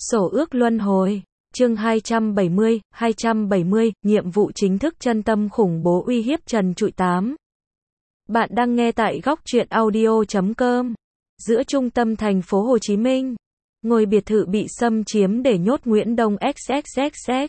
Sổ ước luân hồi. Chương 270, nhiệm vụ chính thức chân tâm khủng bố uy hiếp trần trụi 8. Bạn đang nghe tại góc truyện audio.com. Giữa trung tâm thành phố Hồ Chí Minh, ngôi biệt thự bị xâm chiếm để nhốt Nguyễn Đông XXXX.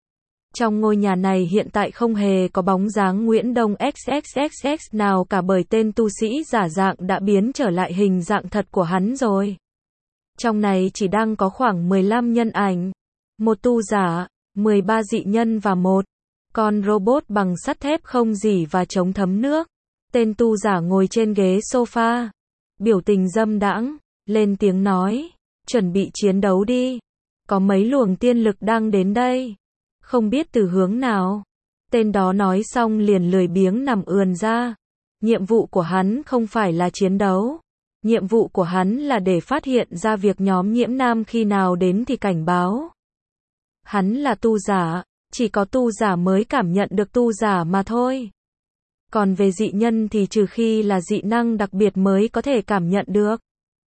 Trong ngôi nhà này hiện tại không hề có bóng dáng Nguyễn Đông XXXX nào cả, bởi tên tu sĩ giả dạng đã biến trở lại hình dạng thật của hắn rồi. Trong này chỉ đang có khoảng 15 nhân ảnh, một tu giả, 13 dị nhân và một con robot bằng sắt thép không rỉ và chống thấm nước. Tên tu giả ngồi trên ghế sofa, biểu tình dâm đãng, lên tiếng nói, chuẩn bị chiến đấu đi. Có mấy luồng tiên lực đang đến đây, không biết từ hướng nào. Tên đó nói xong liền lười biếng nằm ườn ra. Nhiệm vụ của hắn không phải là chiến đấu. Nhiệm vụ của hắn là để phát hiện ra việc nhóm Nhiễm Nam khi nào đến thì cảnh báo. Hắn là tu giả, chỉ có tu giả mới cảm nhận được tu giả mà thôi. Còn về dị nhân thì trừ khi là dị năng đặc biệt mới có thể cảm nhận được.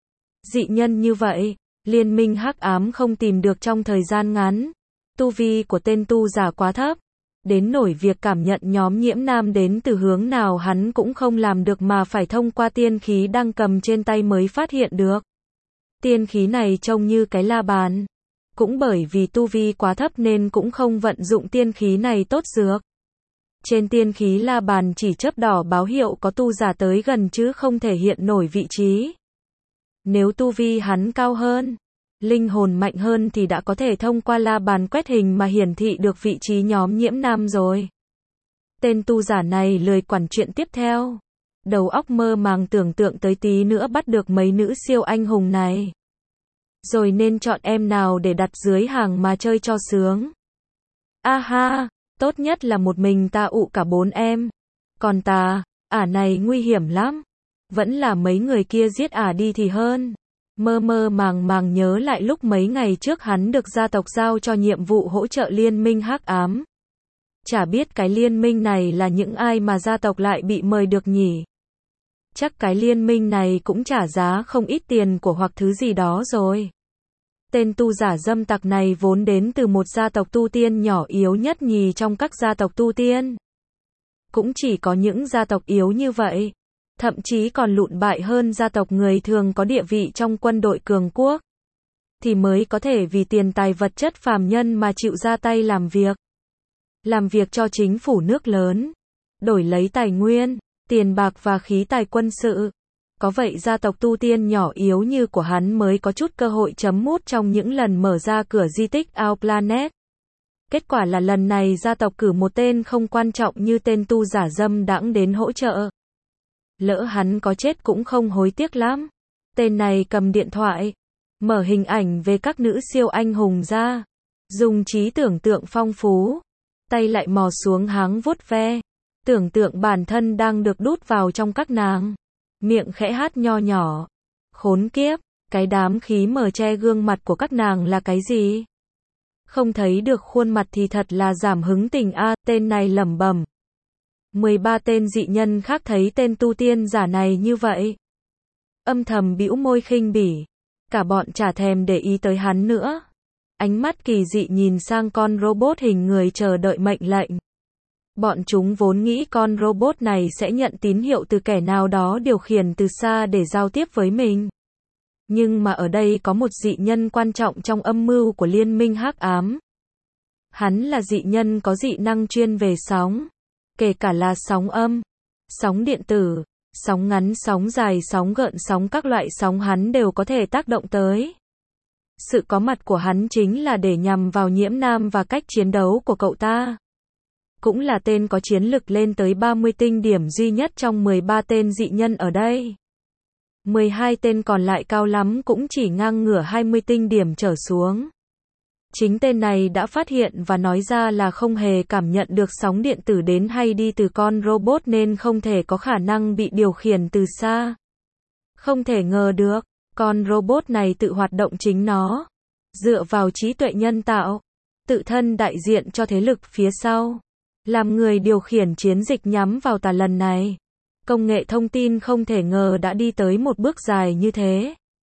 Dị nhân như vậy, Liên minh hắc ám không tìm được trong thời gian ngắn. Tu vi của tên tu giả quá thấp, đến nỗi việc cảm nhận nhóm Nhiễm Nam đến từ hướng nào hắn cũng không làm được mà phải thông qua tiên khí đang cầm trên tay mới phát hiện được. Tiên khí này trông như cái la bàn. Cũng bởi vì tu vi quá thấp nên cũng không vận dụng tiên khí này tốt dược. Trên tiên khí la bàn chỉ chớp đỏ báo hiệu có tu giả tới gần chứ không thể hiện nổi vị trí. Nếu tu vi hắn cao hơn, linh hồn mạnh hơn thì đã có thể thông qua la bàn quét hình mà hiển thị được vị trí nhóm Nhiễm Nam rồi. Tên tu giả này lười quản chuyện tiếp theo. Đầu óc mơ màng tưởng tượng tới tí nữa bắt được mấy nữ siêu anh hùng này. Rồi nên chọn em nào để đặt dưới hàng mà chơi cho sướng. Ha, tốt nhất là một mình ta ụ cả 4 em. Còn ta, này nguy hiểm lắm. Vẫn là mấy người kia giết đi thì hơn. Mơ màng nhớ lại lúc mấy ngày trước hắn được gia tộc giao cho nhiệm vụ hỗ trợ liên minh hắc ám. Chả biết cái liên minh này là những ai mà gia tộc lại bị mời được nhỉ. Chắc cái liên minh này cũng trả giá không ít tiền của hoặc thứ gì đó rồi. Tên tu giả dâm tặc này vốn đến từ một gia tộc tu tiên nhỏ yếu nhất nhì trong các gia tộc tu tiên. Cũng chỉ có những gia tộc yếu như vậy, thậm chí còn lụn bại hơn gia tộc người thường có địa vị trong quân đội cường quốc, thì mới có thể vì tiền tài vật chất phàm nhân mà chịu ra tay làm việc. Làm việc cho chính phủ nước lớn, đổi lấy tài nguyên, tiền bạc và khí tài quân sự. Có vậy gia tộc tu tiên nhỏ yếu như của hắn mới có chút cơ hội chấm mút trong những lần mở ra cửa di tích Our Planet. Kết quả là lần này gia tộc cử một tên không quan trọng như tên tu giả dâm đãng đến hỗ trợ. Lỡ hắn có chết cũng không hối tiếc lắm. Tên này cầm điện thoại, mở hình ảnh về các nữ siêu anh hùng ra, dùng trí tưởng tượng phong phú, tay lại mò xuống háng vuốt ve, tưởng tượng bản thân đang được đút vào trong các nàng, miệng khẽ hát nho nhỏ. Khốn kiếp, cái đám khí mờ che gương mặt của các nàng là cái gì? Không thấy được khuôn mặt thì thật là giảm hứng tình tên này lẩm bẩm. 13 tên dị nhân khác thấy tên tu tiên giả này như vậy, âm thầm bĩu môi khinh bỉ. Cả bọn chả thèm để ý tới hắn nữa. Ánh mắt kỳ dị nhìn sang con robot hình người chờ đợi mệnh lệnh. Bọn chúng vốn nghĩ con robot này sẽ nhận tín hiệu từ kẻ nào đó điều khiển từ xa để giao tiếp với mình. Nhưng mà ở đây có một dị nhân quan trọng trong âm mưu của liên minh hắc ám. Hắn là dị nhân có dị năng chuyên về sóng, kể cả là sóng âm, sóng điện tử, sóng ngắn, sóng dài, sóng gợn, sóng các loại sóng hắn đều có thể tác động tới. Sự có mặt của hắn chính là để nhằm vào Nhiễm Nam và cách chiến đấu của cậu ta. Cũng là tên có chiến lực lên tới 30 tinh điểm duy nhất trong 13 tên dị nhân ở đây. 12 tên còn lại cao lắm cũng chỉ ngang ngửa 20 tinh điểm trở xuống. Chính tên này đã phát hiện và nói ra là không hề cảm nhận được sóng điện tử đến hay đi từ con robot nên không thể có khả năng bị điều khiển từ xa. Không thể ngờ được, con robot này tự hoạt động chính nó, dựa vào trí tuệ nhân tạo, tự thân đại diện cho thế lực phía sau, làm người điều khiển chiến dịch nhắm vào ta lần này. Công nghệ thông tin không thể ngờ đã đi tới một bước dài như thế.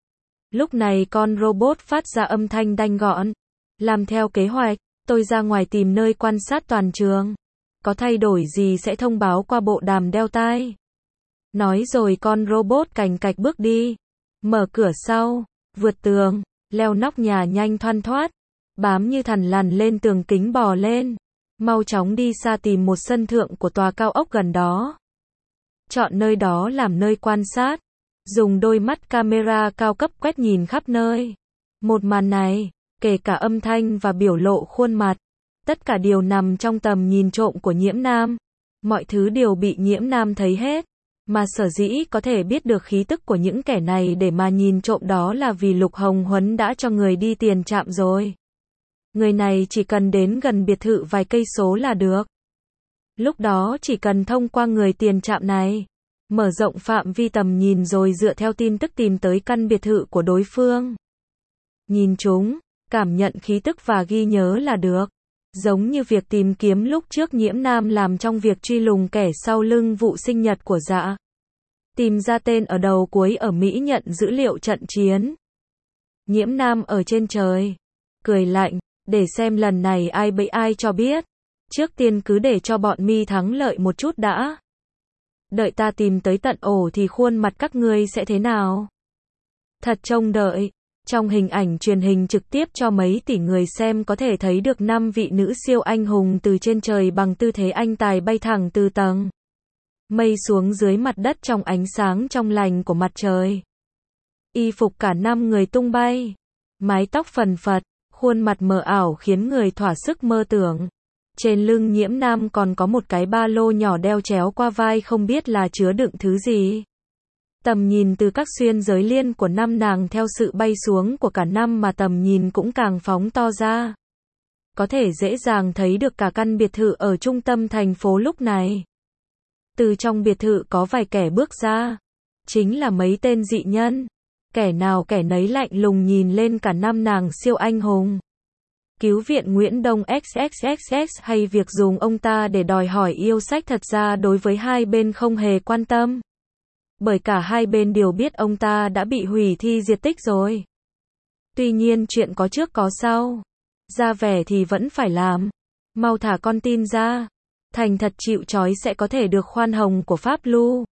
Lúc này con robot phát ra âm thanh đanh gọn. Làm theo kế hoạch, tôi ra ngoài tìm nơi quan sát toàn trường. Có thay đổi gì sẽ thông báo qua bộ đàm đeo tai. Nói rồi con robot cành cạch bước đi. Mở cửa sau, vượt tường, leo nóc nhà nhanh thoăn thoắt. Bám như thằn lằn lên tường kính bò lên. Mau chóng đi xa tìm một sân thượng của tòa cao ốc gần đó. Chọn nơi đó làm nơi quan sát. Dùng đôi mắt camera cao cấp quét nhìn khắp nơi. Một màn này, kể cả âm thanh và biểu lộ khuôn mặt, tất cả đều nằm trong tầm nhìn trộm của Nhiễm Nam. Mọi thứ đều bị Nhiễm Nam thấy hết. Mà sở dĩ có thể biết được khí tức của những kẻ này để mà nhìn trộm đó là vì Lục Hồng Huấn đã cho người đi tiền trạm rồi. Người này chỉ cần đến gần biệt thự vài cây số là được. Lúc đó chỉ cần thông qua người tiền trạm này, mở rộng phạm vi tầm nhìn rồi dựa theo tin tức tìm tới căn biệt thự của đối phương. Nhìn chúng, cảm nhận khí tức và ghi nhớ là được. Giống như việc tìm kiếm lúc trước Nhiễm Nam làm trong việc truy lùng kẻ sau lưng vụ sinh nhật của Dạ. Tìm ra tên ở đầu cuối ở Mỹ nhận dữ liệu trận chiến. Nhiễm Nam ở trên trời, cười lạnh, để xem lần này ai bẫy ai cho biết. Trước tiên cứ để cho bọn mi thắng lợi một chút đã. Đợi ta tìm tới tận ổ thì khuôn mặt các ngươi sẽ thế nào? Thật trông đợi. Trong hình ảnh truyền hình trực tiếp cho mấy tỷ người xem có thể thấy được 5 vị nữ siêu anh hùng từ trên trời bằng tư thế anh tài bay thẳng từ tầng mây xuống dưới mặt đất trong ánh sáng trong lành của mặt trời. Y phục cả 5 người tung bay, mái tóc phần phật, khuôn mặt mờ ảo khiến người thỏa sức mơ tưởng. Trên lưng Nhiễm Nam còn có một cái ba lô nhỏ đeo chéo qua vai không biết là chứa đựng thứ gì. Tầm nhìn từ các xuyên giới liên của 5 nàng theo sự bay xuống của cả 5 mà tầm nhìn cũng càng phóng to ra. Có thể dễ dàng thấy được cả căn biệt thự ở trung tâm thành phố lúc này. Từ trong biệt thự có vài kẻ bước ra. Chính là mấy tên dị nhân. Kẻ nào kẻ nấy lạnh lùng nhìn lên cả 5 nàng siêu anh hùng. Cứu viện Nguyễn Đông XXXX hay việc dùng ông ta để đòi hỏi yêu sách thật ra đối với hai bên không hề quan tâm. Bởi cả hai bên đều biết ông ta đã bị hủy thi diệt tích rồi. Tuy nhiên chuyện có trước có sau. Ra vẻ thì vẫn phải làm. Mau thả con tin ra. Thành thật chịu trói sẽ có thể được khoan hồng của Pháp Lu.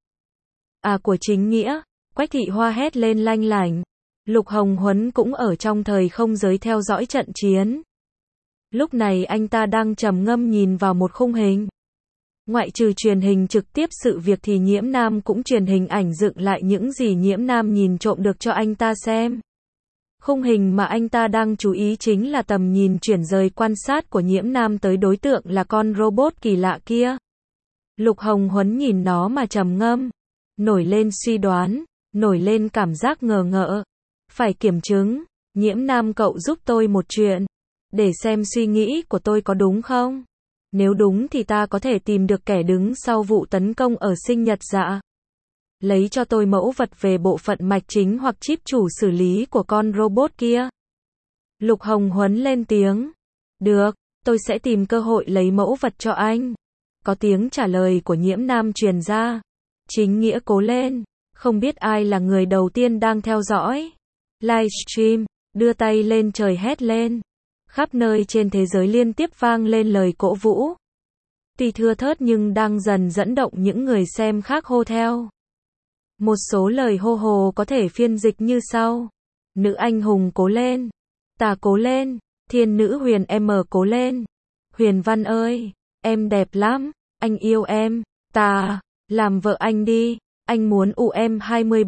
À của chính nghĩa. Quách Thị Hoa hét lên lanh lảnh. Lục Hồng Huấn cũng ở trong thời không giới theo dõi trận chiến. Lúc này anh ta đang trầm ngâm nhìn vào một khung hình. Ngoại trừ truyền hình trực tiếp sự việc thì Nhiễm Nam cũng truyền hình ảnh dựng lại những gì Nhiễm Nam nhìn trộm được cho anh ta xem. Khung hình mà anh ta đang chú ý chính là tầm nhìn chuyển rời quan sát của Nhiễm Nam tới đối tượng là con robot kỳ lạ kia. Lục Hồng Huấn nhìn nó mà trầm ngâm. Nổi lên suy đoán, nổi lên cảm giác ngờ ngợ. Phải kiểm chứng, Nhiễm Nam cậu giúp tôi một chuyện. Để xem suy nghĩ của tôi có đúng không? Nếu đúng thì ta có thể tìm được kẻ đứng sau vụ tấn công ở sinh nhật Dạ. Lấy cho tôi mẫu vật về bộ phận mạch chính hoặc chip chủ xử lý của con robot kia. Lục Hồng Huấn lên tiếng. Được, tôi sẽ tìm cơ hội lấy mẫu vật cho anh. Có tiếng trả lời của Nhiễm Nam truyền ra. Chính nghĩa cố lên. Không biết ai là người đầu tiên đang theo dõi livestream, đưa tay lên trời hét lên. Khắp nơi trên thế giới liên tiếp vang lên lời cổ vũ. Tuy thưa thớt nhưng đang dần dẫn động những người xem khác hô theo. Một số lời hô hồ có thể phiên dịch như sau. Nữ anh hùng cố lên. Ta cố lên. Thiên nữ Huyền em cố lên. Huyền Văn ơi, em đẹp lắm. Anh yêu em. Ta, làm vợ anh đi. Anh muốn ụ em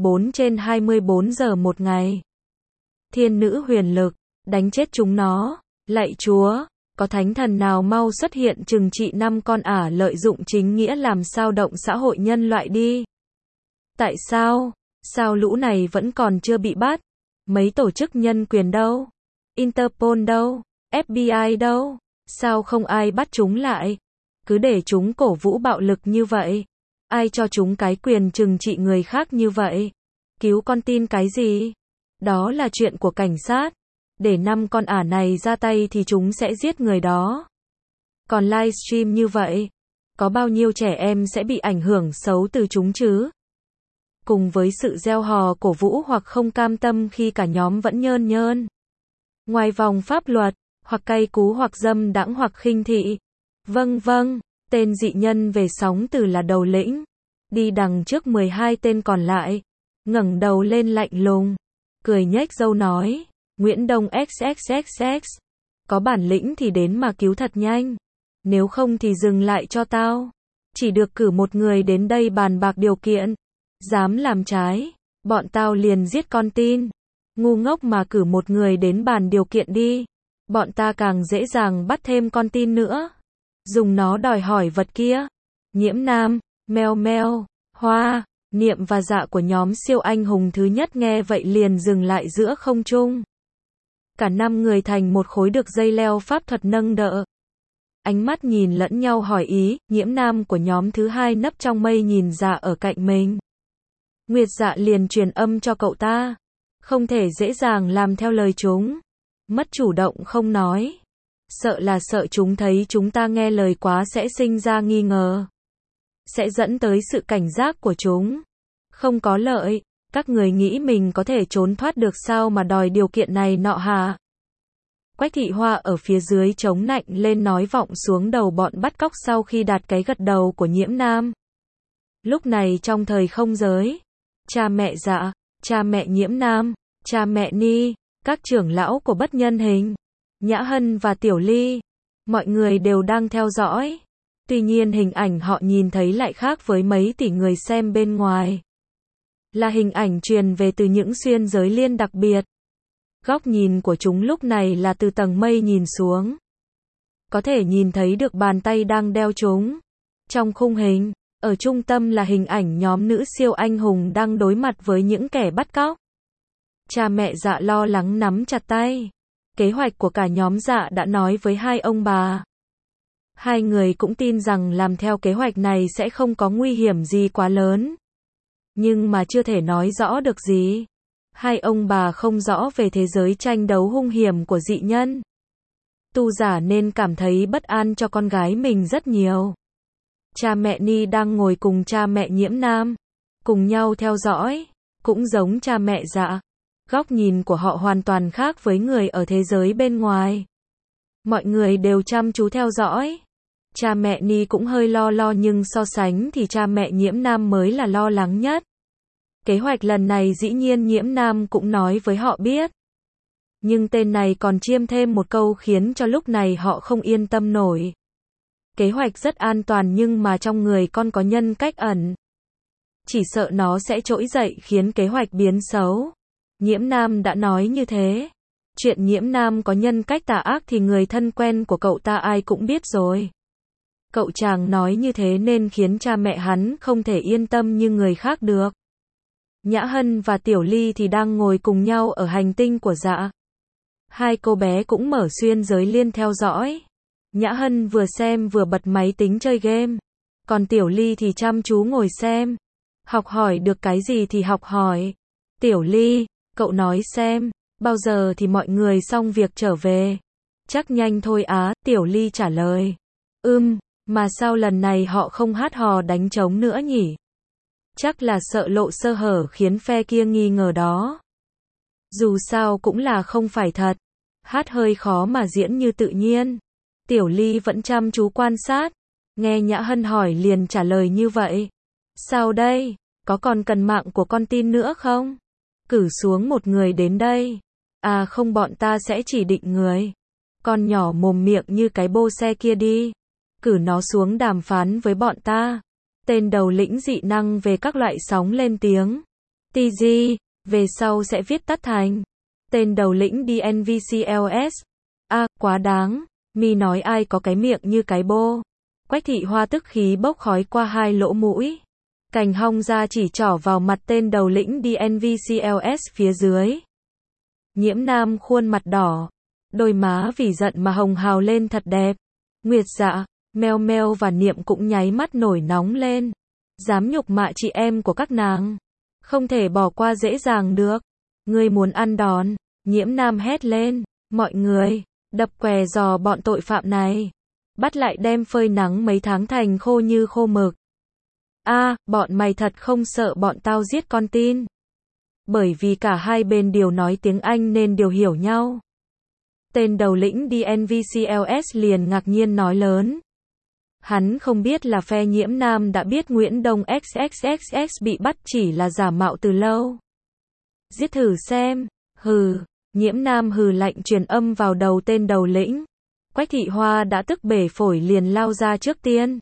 24/24 giờ một ngày. Thiên nữ huyền lực, đánh chết chúng nó. Lạy Chúa, có thánh thần nào mau xuất hiện trừng trị 5 con ả lợi dụng chính nghĩa làm sao động xã hội nhân loại đi. Tại sao? Sao lũ này vẫn còn chưa bị bắt? Mấy tổ chức nhân quyền đâu? Interpol đâu? FBI đâu? Sao không ai bắt chúng lại? Cứ để chúng cổ vũ bạo lực như vậy. Ai cho chúng cái quyền trừng trị người khác như vậy? Cứu con tin cái gì? Đó là chuyện của cảnh sát. Để 5 con ả này ra tay thì chúng sẽ giết người đó. Còn livestream như vậy, có bao nhiêu trẻ em sẽ bị ảnh hưởng xấu từ chúng chứ? cùng với sự reo hò cổ vũ hoặc không cam tâm khi cả nhóm vẫn nhơn nhơn ngoài vòng pháp luật, hoặc cay cú hoặc dâm đãng hoặc khinh thị. Vâng vâng, tên dị nhân về sóng từ là đầu lĩnh, đi đằng trước 12 tên còn lại, ngẩng đầu lên lạnh lùng, cười nhếch râu nói, Nguyễn Đông XXXX, có bản lĩnh thì đến mà cứu thật nhanh, nếu không thì dừng lại cho tao. Chỉ được cử một người đến đây bàn bạc điều kiện, dám làm trái, bọn tao liền giết con tin. Ngu ngốc mà cử một người đến bàn điều kiện đi, bọn ta càng dễ dàng bắt thêm con tin nữa. Dùng nó đòi hỏi vật kia. Nhiễm Nam, Meo Meo, Hoa, Niệm và Dạ của nhóm siêu anh hùng thứ nhất nghe vậy liền dừng lại giữa không trung. Cả 5 người thành một khối được dây leo pháp thuật nâng đỡ. Ánh mắt nhìn lẫn nhau hỏi ý, Nhiễm Nam của nhóm thứ hai nấp trong mây nhìn Dạ ở cạnh mình. Nguyệt Dạ liền truyền âm cho cậu ta. Không thể dễ dàng làm theo lời chúng. Mất chủ động không nói. Sợ là sợ chúng thấy chúng ta nghe lời quá sẽ sinh ra nghi ngờ. Sẽ dẫn tới sự cảnh giác của chúng. Không có lợi, các người nghĩ mình có thể trốn thoát được sao mà đòi điều kiện này nọ hả? Quách Thị Hoa ở phía dưới chống nạnh lên nói vọng xuống đầu bọn bắt cóc sau khi đạt cái gật đầu của Nhiễm Nam. Lúc này trong thời không giới, cha mẹ Dạ, cha mẹ Nhiễm Nam, cha mẹ Ni, các trưởng lão của Bất Nhân Hình, Nhã Hân và Tiểu Ly, mọi người đều đang theo dõi. Tuy nhiên hình ảnh họ nhìn thấy lại khác với mấy tỷ người xem bên ngoài. Là hình ảnh truyền về từ những xuyên giới liên đặc biệt. Góc nhìn của chúng lúc này là từ tầng mây nhìn xuống. Có thể nhìn thấy được bàn tay đang đeo chúng. Trong khung hình, ở trung tâm là hình ảnh nhóm nữ siêu anh hùng đang đối mặt với những kẻ bắt cóc. Cha mẹ Dạ lo lắng nắm chặt tay. Kế hoạch của cả nhóm Dạ đã nói với hai ông bà. Hai người cũng tin rằng làm theo kế hoạch này sẽ không có nguy hiểm gì quá lớn. Nhưng mà chưa thể nói rõ được gì. Hai ông bà không rõ về thế giới tranh đấu hung hiểm của dị nhân. Tu giả nên cảm thấy bất an cho con gái mình rất nhiều. Cha mẹ Ni đang ngồi cùng cha mẹ Nhiễm Nam, cùng nhau theo dõi, cũng giống cha mẹ Dạ. Góc nhìn của họ hoàn toàn khác với người ở thế giới bên ngoài. Mọi người đều chăm chú theo dõi. Cha mẹ Ni cũng hơi lo nhưng so sánh thì cha mẹ Nhiễm Nam mới là lo lắng nhất. Kế hoạch lần này dĩ nhiên Nhiễm Nam cũng nói với họ biết. Nhưng tên này còn chiêm thêm một câu khiến cho lúc này họ không yên tâm nổi. Kế hoạch rất an toàn nhưng mà trong người con có nhân cách ẩn. Chỉ sợ nó sẽ trỗi dậy khiến kế hoạch biến xấu. Nhiễm Nam đã nói như thế. Chuyện Nhiễm Nam có nhân cách tà ác thì người thân quen của cậu ta ai cũng biết rồi. Cậu chàng nói như thế nên khiến cha mẹ hắn không thể yên tâm như người khác được. Nhã Hân và Tiểu Ly thì đang ngồi cùng nhau ở hành tinh của Dạ. Hai cô bé cũng mở xuyên giới liên theo dõi. Nhã Hân vừa xem vừa bật máy tính chơi game. Còn Tiểu Ly thì chăm chú ngồi xem. Học hỏi được cái gì thì học hỏi. Tiểu Ly, cậu nói xem, bao giờ thì mọi người xong việc trở về? Chắc nhanh thôi á, Tiểu Ly trả lời. Mà sao lần này họ không hát hò đánh trống nữa nhỉ? Chắc là sợ lộ sơ hở khiến phe kia nghi ngờ đó. Dù sao cũng là không phải thật. Hát hơi khó mà diễn như tự nhiên. Tiểu Ly vẫn chăm chú quan sát. Nghe Nhã Hân hỏi liền trả lời như vậy. Sao đây? Có còn cần mạng của con tin nữa không? Cử xuống một người đến đây. À không, bọn ta sẽ chỉ định người. Con nhỏ mồm miệng như cái bô xe kia đi. Cử nó xuống đàm phán với bọn ta. Tên đầu lĩnh dị năng về các loại sóng lên tiếng. TG, về sau sẽ viết tắt thành. Tên đầu lĩnh DNVCLS. À, quá đáng. Mi nói ai có cái miệng như cái bô. Quách Thị Hoa tức khí bốc khói qua hai lỗ mũi. Cành hong ra chỉ trỏ vào mặt tên đầu lĩnh DNVCLS phía dưới. Nhiễm Nam khuôn mặt đỏ. Đôi má vì giận mà hồng hào lên thật đẹp. Nguyệt Dạ, Meo Meo và Niệm cũng nháy mắt nổi nóng lên. Dám nhục mạ chị em của các nàng. Không thể bỏ qua dễ dàng được. Ngươi muốn ăn đòn. Nhiễm Nam hét lên. Mọi người, đập què giò bọn tội phạm này. Bắt lại đem phơi nắng mấy tháng thành khô như khô mực. Bọn mày thật không sợ bọn tao giết con tin. Bởi vì cả hai bên đều nói tiếng Anh nên đều hiểu nhau. Tên đầu lĩnh DNVCLS liền ngạc nhiên nói lớn. Hắn không biết là phe Nhiễm Nam đã biết Nguyễn Đông XXXX bị bắt chỉ là giả mạo từ lâu. Giết thử xem. Hừ. Nhiễm Nam hừ lạnh truyền âm vào đầu tên đầu lĩnh. Quách Thị Hoa đã tức bể phổi liền lao ra trước tiên.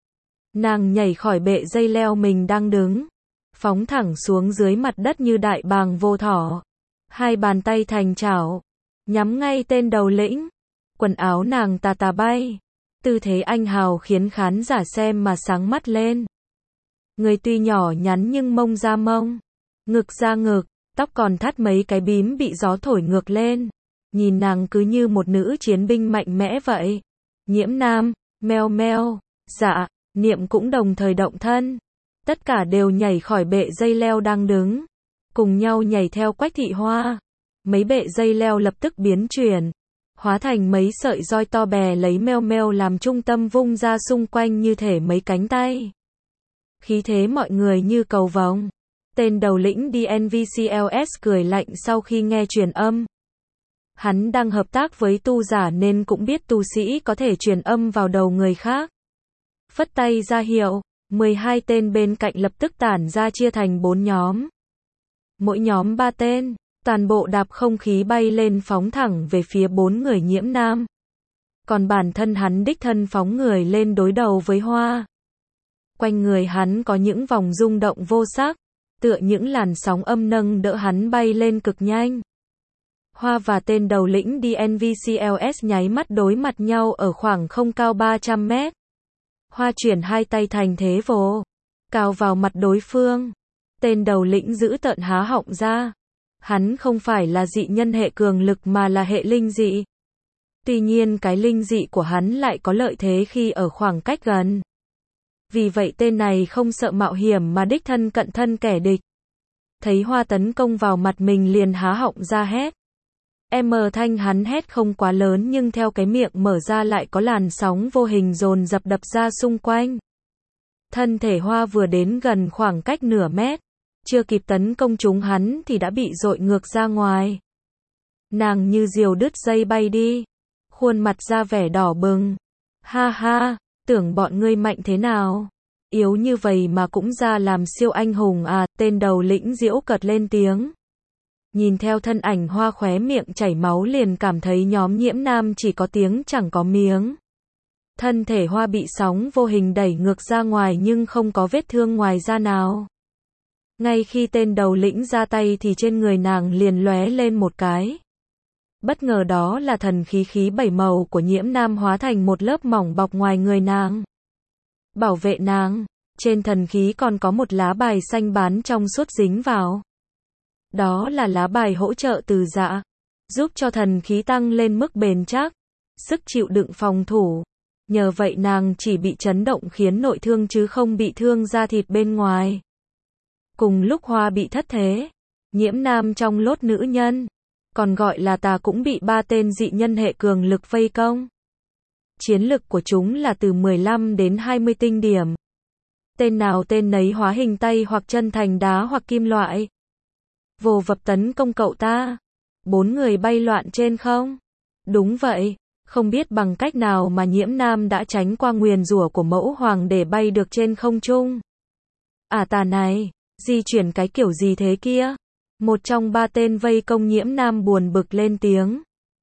Nàng nhảy khỏi bệ dây leo mình đang đứng, phóng thẳng xuống dưới mặt đất như đại bàng vô thỏ. Hai bàn tay thành chảo, nhắm ngay tên đầu lĩnh. Quần áo nàng tà tà bay. Tư thế anh hào khiến khán giả xem mà sáng mắt lên. Người tuy nhỏ nhắn nhưng mông ra mông, ngực ra ngực, tóc còn thắt mấy cái bím bị gió thổi ngược lên. Nhìn nàng cứ như một nữ chiến binh mạnh mẽ vậy. Nhiễm Nam, meo meo, dạ, Niệm cũng đồng thời động thân. Tất cả đều nhảy khỏi bệ dây leo đang đứng, cùng nhau nhảy theo Quách Thị Hoa. Mấy bệ dây leo lập tức biến chuyển, hóa thành mấy sợi roi to bè lấy meo meo làm trung tâm vung ra xung quanh như thể mấy cánh tay. Khí thế mọi người như cầu vồng. Tên đầu lĩnh DNVCLS cười lạnh sau khi nghe truyền âm. Hắn đang hợp tác với tu giả nên cũng biết tu sĩ có thể truyền âm vào đầu người khác. Phất tay ra hiệu, 12 tên bên cạnh lập tức tản ra chia thành 4 nhóm. Mỗi nhóm 3 tên, toàn bộ đạp không khí bay lên phóng thẳng về phía 4 người Nhiễm Nam. Còn bản thân hắn đích thân phóng người lên đối đầu với Hoa. Quanh người hắn có những vòng rung động vô sắc, tựa những làn sóng âm nâng đỡ hắn bay lên cực nhanh. Hoa và tên đầu lĩnh DNVCLS nháy mắt đối mặt nhau ở khoảng không cao 300 mét. Hoa chuyển hai tay thành thế vồ, cào vào mặt đối phương. Tên đầu lĩnh giữ tợn há họng ra. Hắn không phải là dị nhân hệ cường lực mà là hệ linh dị. Tuy nhiên cái linh dị của hắn lại có lợi thế khi ở khoảng cách gần. Vì vậy tên này không sợ mạo hiểm mà đích thân cận thân kẻ địch. Thấy Hoa tấn công vào mặt mình liền há họng ra hét. Thanh hắn hét không quá lớn nhưng theo cái miệng mở ra lại có làn sóng vô hình dồn dập đập ra xung quanh. Thân thể Hoa vừa đến gần khoảng cách nửa mét, chưa kịp tấn công trúng hắn thì đã bị dội ngược ra ngoài. Nàng như diều đứt dây bay đi, khuôn mặt ra vẻ đỏ bừng. Ha ha, tưởng bọn ngươi mạnh thế nào? Yếu như vậy mà cũng ra làm siêu anh hùng à? Tên đầu lĩnh giễu cợt lên tiếng. Nhìn theo thân ảnh Hoa khóe miệng chảy máu liền cảm thấy nhóm Nhiễm Nam chỉ có tiếng chẳng có miếng. Thân thể Hoa bị sóng vô hình đẩy ngược ra ngoài nhưng không có vết thương ngoài da nào. Ngay khi tên đầu lĩnh ra tay thì trên người nàng liền lóe lên một cái. Bất ngờ đó là thần khí 7 màu của Nhiễm Nam hóa thành một lớp mỏng bọc ngoài người nàng. Bảo vệ nàng, trên thần khí còn có một lá bài xanh bán trong suốt dính vào. Đó là lá bài hỗ trợ từ dạ, giúp cho thần khí tăng lên mức bền chắc, sức chịu đựng phòng thủ. Nhờ vậy nàng chỉ bị chấn động khiến nội thương chứ không bị thương da thịt bên ngoài. Cùng lúc Hoa bị thất thế, Nhiễm Nam trong lốt nữ nhân, còn gọi là tà cũng bị 3 tên dị nhân hệ cường lực vây công. Chiến lực của chúng là từ 15 đến 20 tinh điểm. Tên nào tên nấy hóa hình tay hoặc chân thành đá hoặc kim loại. Vồ vập tấn công cậu ta. 4 người bay loạn trên không. Đúng vậy, không biết bằng cách nào mà Nhiễm Nam đã tránh qua nguyền rủa của mẫu hoàng để bay được trên không trung. Tà này, di chuyển cái kiểu gì thế kia? Một trong 3 tên vây công Nhiễm Nam buồn bực lên tiếng.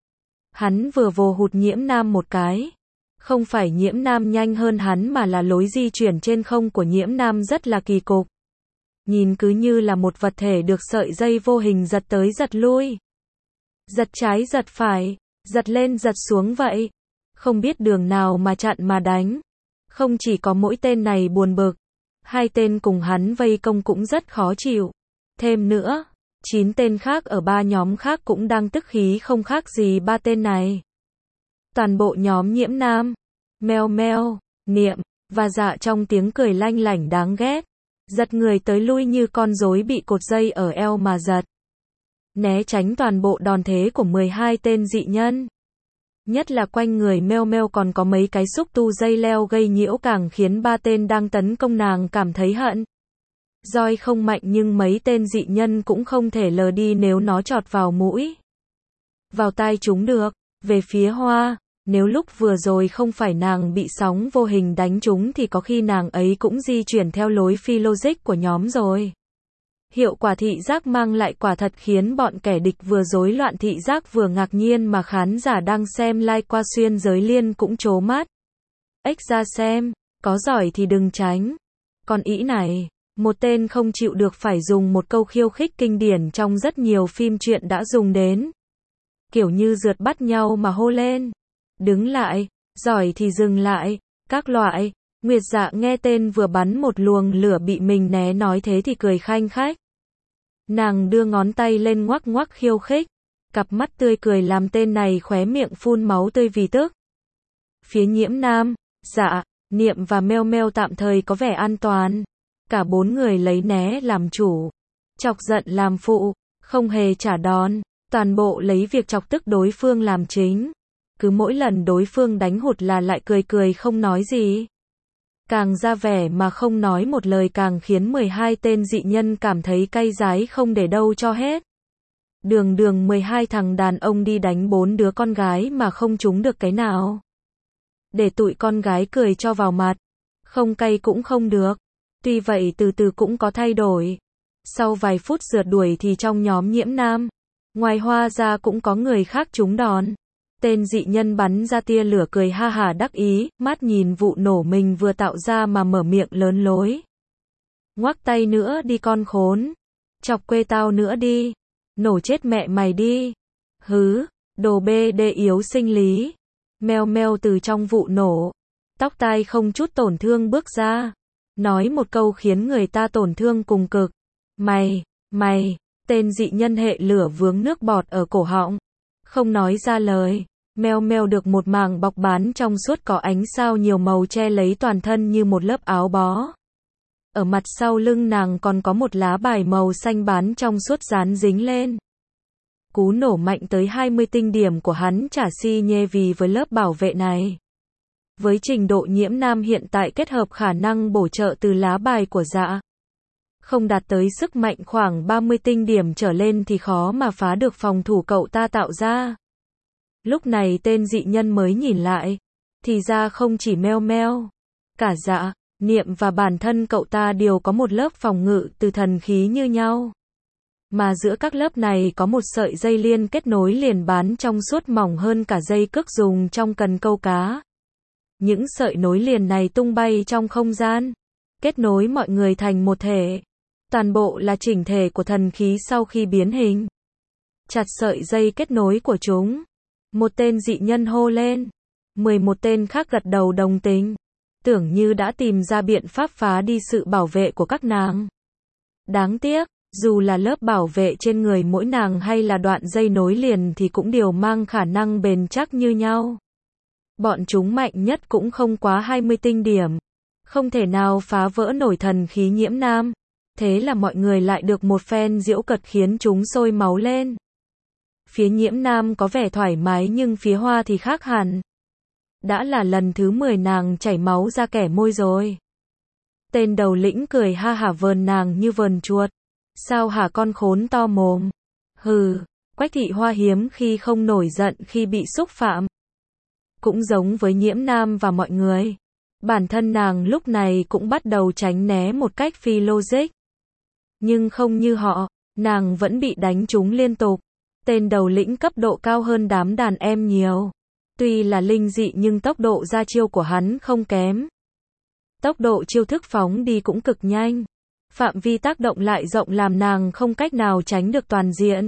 Hắn vừa vồ hụt Nhiễm Nam một cái. Không phải Nhiễm Nam nhanh hơn hắn mà là lối di chuyển trên không của Nhiễm Nam rất là kỳ cục. Nhìn cứ như là một vật thể được sợi dây vô hình giật tới giật lui. Giật trái giật phải, giật lên giật xuống vậy. Không biết đường nào mà chặn mà đánh. Không chỉ có mỗi tên này buồn bực. 2 tên cùng hắn vây công cũng rất khó chịu. Thêm nữa, 9 tên khác ở 3 nhóm khác cũng đang tức khí không khác gì 3 tên này. Toàn bộ nhóm Nhiễm Nam, meo meo, Niệm, và dạ trong tiếng cười lanh lảnh đáng ghét. Giật người tới lui như con rối bị cột dây ở eo mà giật. Né tránh toàn bộ đòn thế của 12 tên dị nhân. Nhất là quanh người Meo Meo còn có mấy cái xúc tu dây leo gây nhiễu càng khiến ba tên đang tấn công nàng cảm thấy hận. Roi không mạnh nhưng mấy tên dị nhân cũng không thể lờ đi nếu nó chọt vào mũi. Vào tai chúng được. Về phía Hoa, nếu lúc vừa rồi không phải nàng bị sóng vô hình đánh trúng thì có khi nàng ấy cũng di chuyển theo lối phi logic của nhóm rồi. Hiệu quả thị giác mang lại quả thật khiến bọn kẻ địch vừa rối loạn thị giác vừa ngạc nhiên mà khán giả đang xem live qua xuyên giới liên cũng trố mắt. Ếch ra xem, có giỏi thì đừng tránh. Còn ý này, một tên không chịu được phải dùng một câu khiêu khích kinh điển trong rất nhiều phim truyện đã dùng đến. Kiểu như rượt bắt nhau mà hô lên. Đứng lại, giỏi thì dừng lại, các loại. Nguyệt Dạ nghe tên vừa bắn một luồng lửa bị mình né nói thế thì cười khanh khách. Nàng đưa ngón tay lên ngoắc ngoắc khiêu khích. Cặp mắt tươi cười làm tên này khóe miệng phun máu tươi vì tức. Phía Nhiễm Nam, Dạ, Niệm và Meo Meo tạm thời có vẻ an toàn. Cả bốn người lấy né làm chủ. Chọc giận làm phụ, không hề trả đòn. Toàn bộ lấy việc chọc tức đối phương làm chính. Cứ mỗi lần đối phương đánh hụt là lại cười cười không nói gì. Càng ra vẻ mà không nói một lời càng khiến 12 tên dị nhân cảm thấy cay rái không để đâu cho hết. Đường 12 thằng đàn ông đi đánh 4 đứa con gái mà không trúng được cái nào. Để tụi con gái cười cho vào mặt. Không cay cũng không được. Tuy vậy từ từ cũng có thay đổi. Sau vài phút rượt đuổi thì trong nhóm Nhiễm Nam, ngoài Hoa ra cũng có người khác trúng đòn. Tên dị nhân bắn ra tia lửa cười ha hả đắc ý, mắt nhìn vụ nổ mình vừa tạo ra mà mở miệng lớn lối. Ngoắc tay nữa đi con khốn. Chọc quê tao nữa đi. Nổ chết mẹ mày đi. Hứ, đồ bê đê yếu sinh lý. Meo Meo từ trong vụ nổ. Tóc tai không chút tổn thương bước ra. Nói một câu khiến người ta tổn thương cùng cực. Mày. Tên dị nhân hệ lửa vướng nước bọt ở cổ họng. Không nói ra lời. Meo Meo được một màng bọc bán trong suốt có ánh sao nhiều màu che lấy toàn thân như một lớp áo bó. Ở mặt sau lưng nàng còn có một lá bài màu xanh bán trong suốt dán dính lên. Cú nổ mạnh tới 20 tinh điểm của hắn chả si nhê vì với lớp bảo vệ này. Với trình độ Nhiễm Nam hiện tại kết hợp khả năng bổ trợ từ lá bài của Dạ, không đạt tới sức mạnh khoảng 30 tinh điểm trở lên thì khó mà phá được phòng thủ cậu ta tạo ra. Lúc này tên dị nhân mới nhìn lại. Thì ra không chỉ Meo Meo, cả Dạ, Niệm và bản thân cậu ta đều có một lớp phòng ngự từ thần khí như nhau. Mà giữa các lớp này có một sợi dây liên kết nối liền bán trong suốt mỏng hơn cả dây cước dùng trong cần câu cá. Những sợi nối liền này tung bay trong không gian, kết nối mọi người thành một thể. Toàn bộ là chỉnh thể của thần khí sau khi biến hình. Chặt sợi dây kết nối của chúng. Một tên dị nhân hô lên. 11 tên khác gật đầu đồng tình. Tưởng như đã tìm ra biện pháp phá đi sự bảo vệ của các nàng. Đáng tiếc, dù là lớp bảo vệ trên người mỗi nàng hay là đoạn dây nối liền thì cũng đều mang khả năng bền chắc như nhau. Bọn chúng mạnh nhất cũng không quá 20 tinh điểm. Không thể nào phá vỡ nổi thần khí Nhiễm Nam. Thế là mọi người lại được một phen giễu cợt khiến chúng sôi máu lên. Phía Nhiễm Nam có vẻ thoải mái nhưng phía Hoa thì khác hẳn. Đã là lần thứ 10 nàng chảy máu ra kẻ môi rồi. Tên đầu lĩnh cười ha hả vờn nàng như vờn chuột. Sao hả con khốn to mồm? Hừ, Quách Thị Hoa hiếm khi không nổi giận khi bị xúc phạm. Cũng giống với Nhiễm Nam và mọi người. Bản thân nàng lúc này cũng bắt đầu tránh né một cách phi logic. Nhưng không như họ, nàng vẫn bị đánh trúng liên tục. Tên đầu lĩnh cấp độ cao hơn đám đàn em nhiều. Tuy là linh dị nhưng tốc độ ra chiêu của hắn không kém. Tốc độ chiêu thức phóng đi cũng cực nhanh. Phạm vi tác động lại rộng làm nàng không cách nào tránh được toàn diện.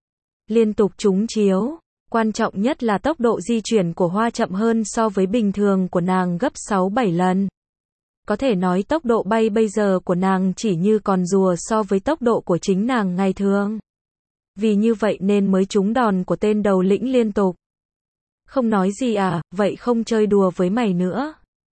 Liên tục trúng chiếu. Quan trọng nhất là tốc độ di chuyển của Hoa chậm hơn so với bình thường của nàng gấp 6-7 lần. Có thể nói tốc độ bay bây giờ của nàng chỉ như con rùa so với tốc độ của chính nàng ngày thường. Vì như vậy nên mới trúng đòn của tên đầu lĩnh liên tục. Không nói gì à, vậy không chơi đùa với mày nữa.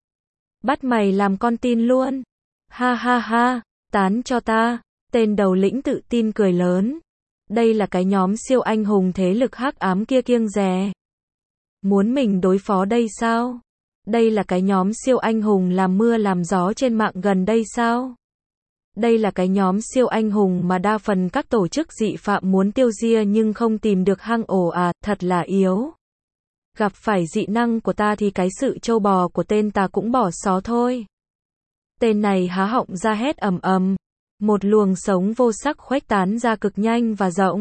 Bắt mày làm con tin luôn. Ha ha ha, tán cho ta. Tên đầu lĩnh tự tin cười lớn. Đây là cái nhóm siêu anh hùng thế lực hắc ám kia kiêng dè. Muốn mình đối phó đây sao? Đây là cái nhóm siêu anh hùng làm mưa làm gió trên mạng gần đây sao? Đây là cái nhóm siêu anh hùng mà đa phần các tổ chức dị phạm muốn tiêu diệt nhưng không tìm được hang ổ à, thật là yếu. Gặp phải dị năng của ta thì cái sự trâu bò của tên ta cũng bỏ xó thôi. Tên này há họng ra hét ầm ầm. Một luồng sống vô sắc khuếch tán ra cực nhanh và rộng.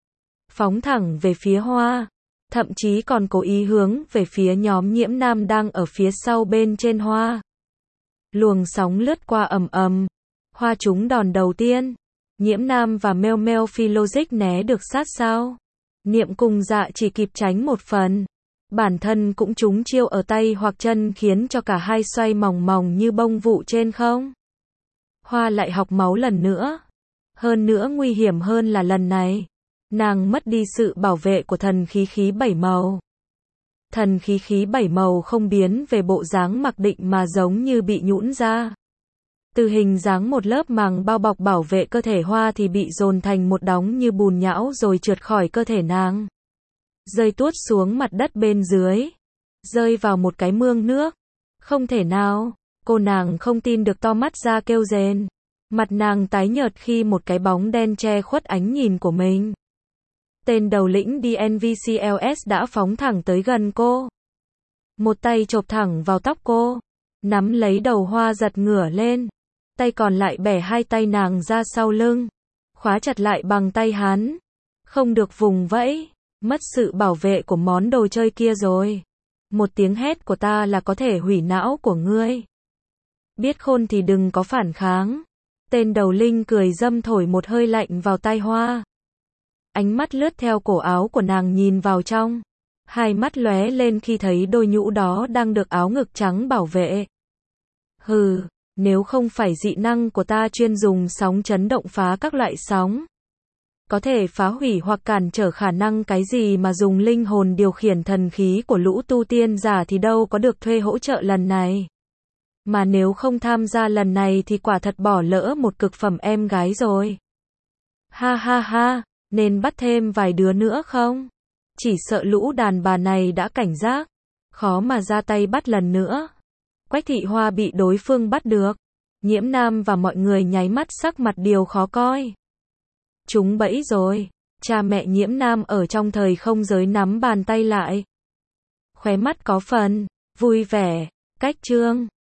Phóng thẳng về phía Hoa. Thậm chí còn cố ý hướng về phía nhóm Nhiễm Nam đang ở phía sau bên trên Hoa. Luồng sóng lướt qua ầm ầm. Hoa trúng đòn đầu tiên. Nhiễm Nam và Meo Meo Phi Logic né được sát sao. Niệm cùng Dạ chỉ kịp tránh một phần. Bản thân cũng trúng chiêu ở tay hoặc chân khiến cho cả hai xoay mòng mòng như bông vụ trên không. Hoa lại học máu lần nữa. Hơn nữa nguy hiểm hơn là lần này. Nàng mất đi sự bảo vệ của thần khí khí 7 màu. Thần khí khí 7 màu không biến về bộ dáng mặc định mà giống như bị nhũn ra. Từ hình dáng một lớp màng bao bọc bảo vệ cơ thể Hoa thì bị dồn thành một đống như bùn nhão rồi trượt khỏi cơ thể nàng. Rơi tuốt xuống mặt đất bên dưới. Rơi vào một cái mương nước. Không thể nào. Cô nàng không tin được to mắt ra kêu rền. Mặt nàng tái nhợt khi một cái bóng đen che khuất ánh nhìn của mình. Tên đầu lĩnh DNVCLS đã phóng thẳng tới gần cô. Một tay chộp thẳng vào tóc cô. Nắm lấy đầu Hoa giật ngửa lên. Tay còn lại bẻ hai tay nàng ra sau lưng. Khóa chặt lại bằng tay hắn. Không được vùng vẫy. Mất sự bảo vệ của món đồ chơi kia rồi. Một tiếng hét của ta là có thể hủy não của ngươi. Biết khôn thì đừng có phản kháng. Tên đầu linh cười dâm thổi một hơi lạnh vào tai Hoa. Ánh mắt lướt theo cổ áo của nàng nhìn vào trong. Hai mắt lóe lên khi thấy đôi nhũ đó đang được áo ngực trắng bảo vệ. Hừ, nếu không phải dị năng của ta chuyên dùng sóng chấn động phá các loại sóng. Có thể phá hủy hoặc cản trở khả năng cái gì mà dùng linh hồn điều khiển thần khí của lũ tu tiên giả thì đâu có được thuê hỗ trợ lần này. Mà nếu không tham gia lần này thì quả thật bỏ lỡ một cực phẩm em gái rồi. Ha ha ha, nên bắt thêm vài đứa nữa không? Chỉ sợ lũ đàn bà này đã cảnh giác. Khó mà ra tay bắt lần nữa. Quách Thị Hoa bị đối phương bắt được. Nhiễm Nam và mọi người nháy mắt sắc mặt điều khó coi. Chúng bẫy rồi. Cha mẹ Nhiễm Nam ở trong thời không giới nắm bàn tay lại. Khóe mắt có phần vui vẻ. Cách chương